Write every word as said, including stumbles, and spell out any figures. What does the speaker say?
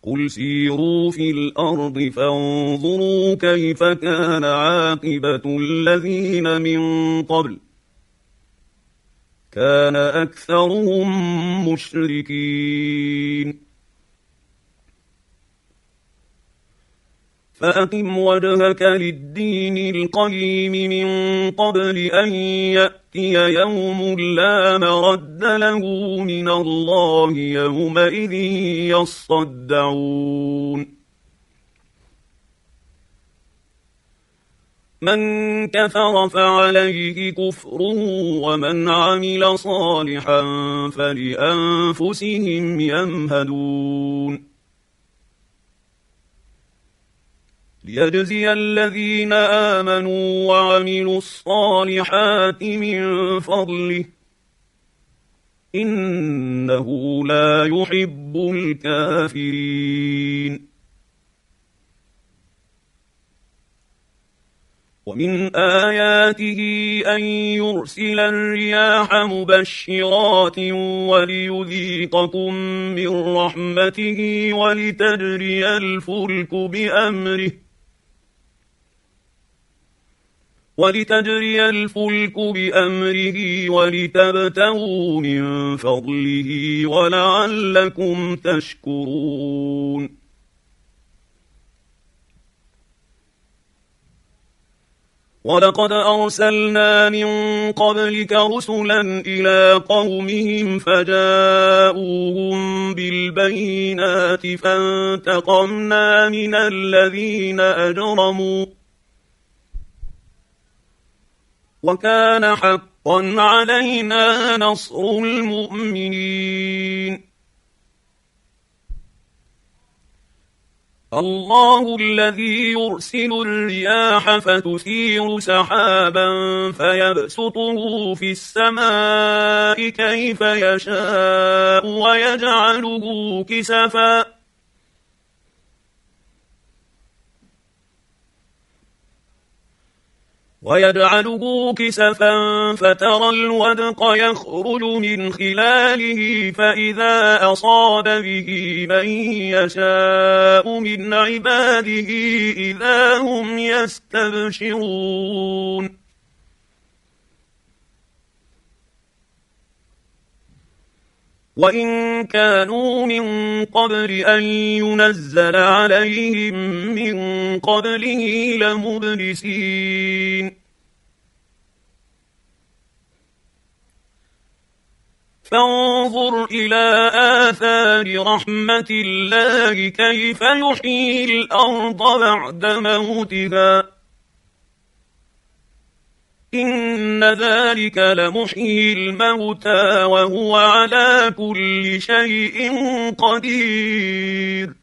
قل سيروا في الأرض فانظروا كيف كان عاقبة الذين من قبل كان أكثرهم مشركين فأقم وجهك للدين القيم من قبل أن يأتي يوم لا مرد له من الله يومئذ يصدعون من كفر فعليه كفره ومن عمل صالحا فلأنفسهم يمهدون ليجزي الذين آمنوا وعملوا الصالحات من فضله إنه لا يحب الكافرين ومن آياته أن يرسل الرياح مبشرات وليذيقكم من رحمته ولتجري الفلك بأمره ولتجري الفلك بأمره ولتبتغوا من فضله ولعلكم تشكرون ولقد أرسلنا من قبلك رسلا إلى قومهم فجاءوهم بالبينات فانتقمنا من الذين أجرموا وكان حقا علينا نصر المؤمنين الله الذي يرسل الرياح فتثير سحابا فيبسطه في السماء كيف يشاء ويجعله كسفا ويجعله كسفا فترى الودق يخرج من خلاله فإذا أصاب به من يشاء من عباده إذا هم يستبشرون وإن كانوا من قبل أن ينزل عليهم من قبله لمبلسين فانظر إلى آثار رحمة الله كيف يحيي الأرض بعد موتها إن ذلك لمحيي الموتى وهو على كل شيء قدير